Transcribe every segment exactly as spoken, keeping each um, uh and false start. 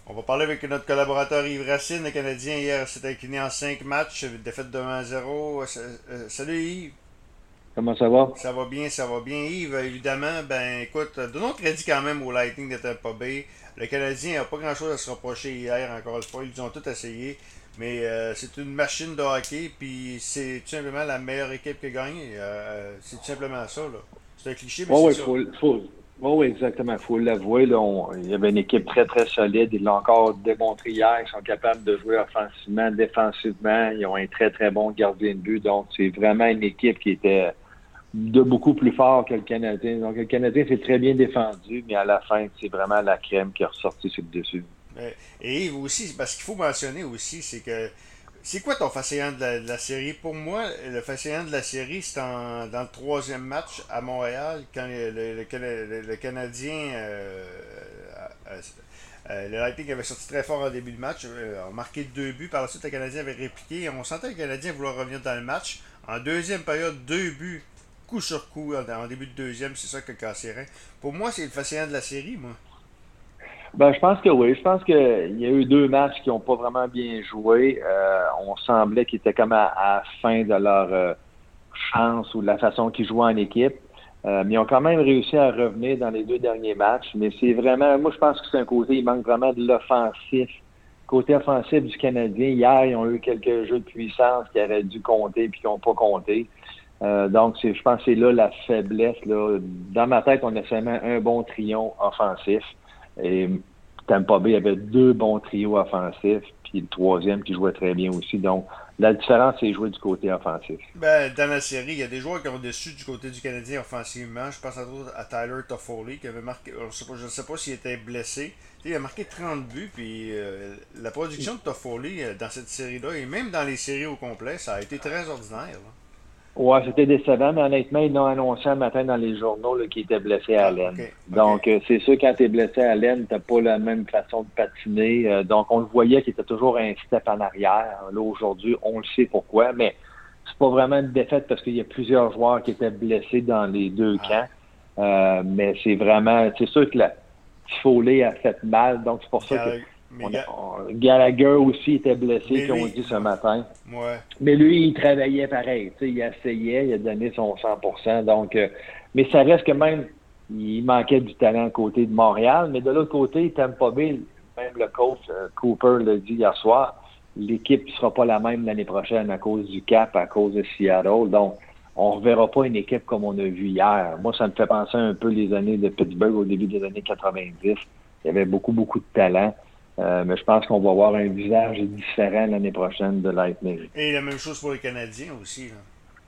On va parler avec notre collaborateur Yves Racine. Le Canadien hier s'est incliné en cinq matchs, défaite de un à zéro. Salut Yves. Comment ça va? Ça va bien, ça va bien. Yves, évidemment, ben écoute, donnons crédit quand même au Lightning de Tampa Bay. Le Canadien n'a pas grand-chose à se reprocher hier, encore une fois. Ils ont tout essayé. Mais euh, c'est une machine de hockey, puis c'est tout simplement la meilleure équipe qui a gagné. Euh, c'est tout simplement ça, là. C'est un cliché, mais Oui, c'est oui, ça. faut, faut, oui, oui, exactement. Il faut l'avouer. Là, on- il y avait une équipe très, très solide. Ils l'ont encore démontré hier. Ils sont capables de jouer offensivement, défensivement. Ils ont un très, très bon gardien de but. Donc, c'est vraiment une équipe qui était de beaucoup plus fort que le Canadien. Donc, le Canadien s'est très bien défendu, mais à la fin, c'est vraiment la crème qui est ressortie sur le dessus. Euh, Et Yves aussi, parce qu'il faut mentionner aussi, c'est que c'est quoi ton fascinant de la, de la série? Pour moi, le fascinant de la série, c'est en- dans le troisième match à Montréal, quand le, le- le Cana- le- le Canadien, euh, euh, euh, le Lightning avait sorti très fort en début de match, euh, a marqué deux buts. Par la suite, le Canadien avait répliqué. Et on sentait le Canadien vouloir revenir dans le match. En deuxième période, deux buts, coup sur coup, en, en début de deuxième, c'est ça que cassé rein. Pour moi, c'est le fascinant de la série, moi. Ben, je pense que oui. Je pense qu'il y a eu deux matchs qui n'ont pas vraiment bien joué. Euh, on semblait qu'ils étaient comme à, à la fin de leur euh, chance ou de la façon qu'ils jouaient en équipe. Euh, mais ils ont quand même réussi à revenir dans les deux derniers matchs. Mais c'est vraiment, moi, je pense que c'est un côté, il manque vraiment de l'offensif. Côté offensif du Canadien, hier, ils ont eu quelques jeux de puissance qui auraient dû compter puis qui n'ont pas compté. Euh, donc, c'est, je pense que c'est là la faiblesse. Là. Dans ma tête, on a seulement un bon trio offensif. Et Tampa Bay avait deux bons trios offensifs, puis le troisième qui jouait très bien aussi. Donc, la différence, c'est jouer du côté offensif. Ben, dans la série, il y a des joueurs qui ont déçu du côté du Canadien offensivement. Je pense entre autres à Tyler Toffoli qui avait marqué. Je ne sais pas, je sais pas s'il était blessé. Tu sais, il a marqué trente buts, puis euh, la production de Toffoli euh, dans cette série-là, et même dans les séries au complet, ça a été très ordinaire, là. Ouais, c'était décevant, mais honnêtement, ils l'ont annoncé un matin dans les journaux là, qu'il était blessé à Ah, ok, l'aine. ok. Donc, euh, c'est sûr, quand tu es blessé à l'aine, tu pas la même façon de patiner. Euh, donc, on le voyait qu'il était toujours un step en arrière. Là, aujourd'hui, on le sait pourquoi, mais c'est pas vraiment une défaite parce qu'il y a plusieurs joueurs qui étaient blessés dans les deux Ah, camps. Euh, mais c'est vraiment, c'est sûr que la Foley a fait mal, donc c'est pour ça que Gall- mais, on a, Ga- on- Gallagher aussi était blessé, mais qu'on lui, dit ce ouais, matin. ouais. Mais lui, il travaillait pareil. Tu sais, il essayait, il a donné son cent pour cent. Donc, euh, mais ça reste que même, il manquait du talent côté de Montréal. Mais de l'autre côté, Tampa Bay, même le coach euh, Cooper l'a dit hier soir, l'équipe ne sera pas la même l'année prochaine à cause du cap, à cause de Seattle. Donc, on ne reverra pas une équipe comme on a vu hier. Moi, ça me fait penser un peu les années de Pittsburgh au début des années quatre-vingt-dix. Il y avait beaucoup, beaucoup de talent. Euh, mais je pense qu'on va avoir un visage différent l'année prochaine de Lightning. Et la même chose pour les Canadiens aussi, là.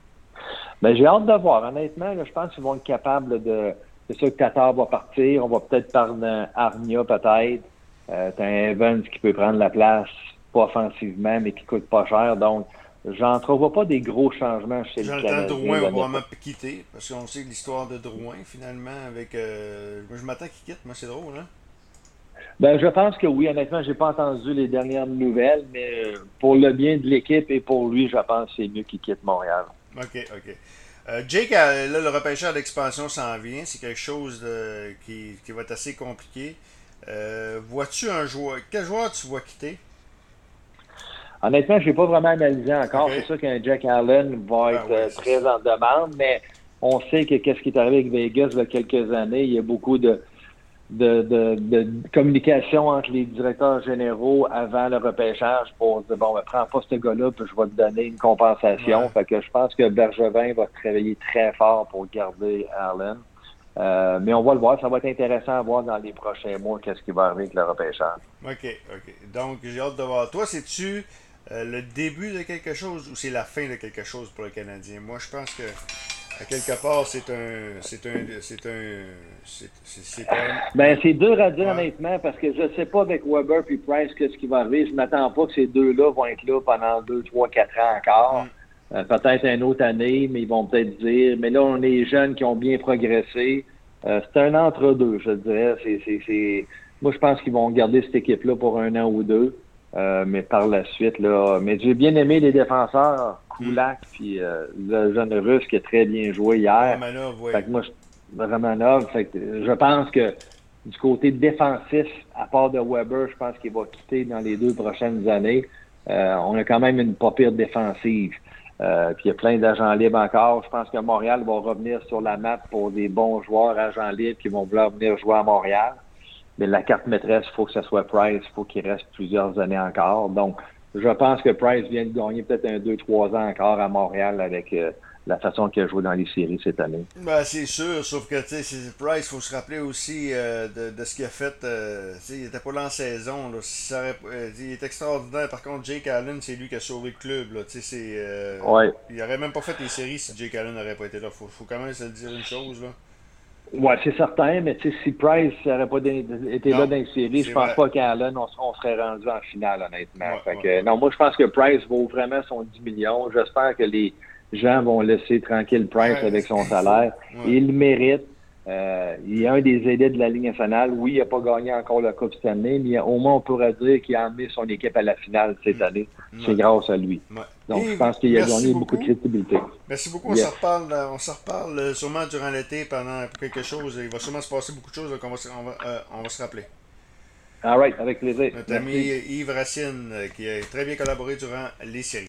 Ben, j'ai hâte de voir. Honnêtement, là, je pense qu'ils vont être capables de. C'est sûr que Tatar va partir. On va peut-être parler d'un Armia, peut-être. Euh, t'as un Evans qui peut prendre la place, pas offensivement, mais qui coûte pas cher. Donc, j'entrevois pas des gros changements chez le Jonathan Canadien Drouin va l'année probablement prochaine. quitter, parce qu'on sait l'histoire de Drouin, finalement, avec... euh, moi, je m'attends qu'il quitte, moi, c'est drôle, hein? Ben, je pense que oui. Honnêtement, j'ai pas entendu les dernières nouvelles, mais euh, pour le bien de l'équipe et pour lui, je pense que c'est mieux qu'il quitte Montréal. Ok, ok. Euh, Jake, euh, là, le repêcheur d'expansion s'en vient. C'est quelque chose de- qui, qui va être assez compliqué. Euh, vois-tu un joueur. Quel joueur tu vois quitter? Honnêtement, je n'ai pas vraiment analysé Ok. encore. C'est sûr qu'un Jack Allen va Ben être oui, euh, c'est très ça. en demande, mais on sait que qu'est-ce qui est arrivé avec Vegas il y a quelques années. Il y a beaucoup de, de, de, de communication entre les directeurs généraux avant le repêchage pour dire, bon, ben, prends pas ce gars-là, puis je vais te donner une compensation. Ouais. Fait que je pense que Bergevin va travailler très fort pour garder Allen. Euh, mais on va le voir. Ça va être intéressant à voir dans les prochains mois qu'est-ce qui va arriver avec le repêchage. Ok, ok. Donc, j'ai hâte de voir. Toi, c'est-tu euh, le début de quelque chose ou c'est la fin de quelque chose pour le Canadien? Moi, je pense que, à quelque part, c'est un. C'est un. C'est un. C'est c'est- c'est un. Ben, c'est dur à dire Ouais. honnêtement parce que je ne sais pas avec Weber et Price qu'est-ce qui va arriver. Je ne m'attends pas que ces deux-là vont être là pendant deux, trois, quatre ans Hmm. encore. Euh, peut-être une autre année, mais ils vont peut-être dire, mais là, on est les jeunes qui ont bien progressé. Euh, c'est un entre-deux, je dirais. C'est, c'est, c'est... Moi, je pense qu'ils vont garder cette équipe-là pour un an ou deux. Euh, mais par la suite, là. Mais j'ai bien aimé les défenseurs, Hmm. Kulak, puis euh, le jeune russe qui a très bien joué hier. Romanov, Fait oui. que moi, je Romanov, fait que je pense que du côté défensif, à part de Weber, je pense qu'il va quitter dans les deux prochaines années. Euh, on a quand même une pas pire défensive. Euh, puis il y a plein d'agents libres encore. Je pense que Montréal va revenir sur la map pour des bons joueurs agents libres qui vont vouloir venir jouer à Montréal. Mais la carte maîtresse, il faut que ce soit Price. Il faut qu'il reste plusieurs années encore. Donc, je pense que Price vient de gagner peut-être un deux trois ans encore à Montréal avec euh, la façon qu'il a joué dans les séries cette année. Ben, c'est sûr, sauf que, tu sais, Price, il faut se rappeler aussi euh, de, de ce qu'il a fait. Euh, tu sais, il était pas là en saison. Là. Si ça aurait, euh, il est extraordinaire. Par contre, Jake Allen, c'est lui qui a sauvé le club. Là. Tu sais, c'est, euh, Ouais. il aurait même pas fait les séries si Jake Allen n'aurait pas été là. Faut, faut quand même se le dire une chose. Là. Ouais, c'est certain, mais tu sais, si Price n'aurait pas été Non, là dans les séries, je pense vrai. pas qu'Allen, on, on serait rendu en finale, honnêtement. Ouais, fait ouais, que, ouais. non, moi, je pense que Price vaut vraiment son dix millions. J'espère que les gens vont laisser tranquille Price Ouais, avec son il faut. salaire. Ouais. Il le mérite. Euh, il est un des aînés de la Ligue nationale. Oui, il n'a pas gagné encore la Coupe cette année, mais au moins, on pourrait dire qu'il a emmené son équipe à la finale cette année. Ouais. C'est grâce à lui. Ouais. Donc, Et je pense qu'il a merci gagné beaucoup. beaucoup de crédibilité. Merci beaucoup. On Yes. s'en reparle, euh, on s'en reparle euh, sûrement durant l'été pendant quelque chose. Il va sûrement se passer beaucoup de choses. Donc on va, se- on va, euh, on va se rappeler. All right, avec plaisir. Notre Merci. ami Yves Racine, euh, qui a très bien collaboré durant les séries.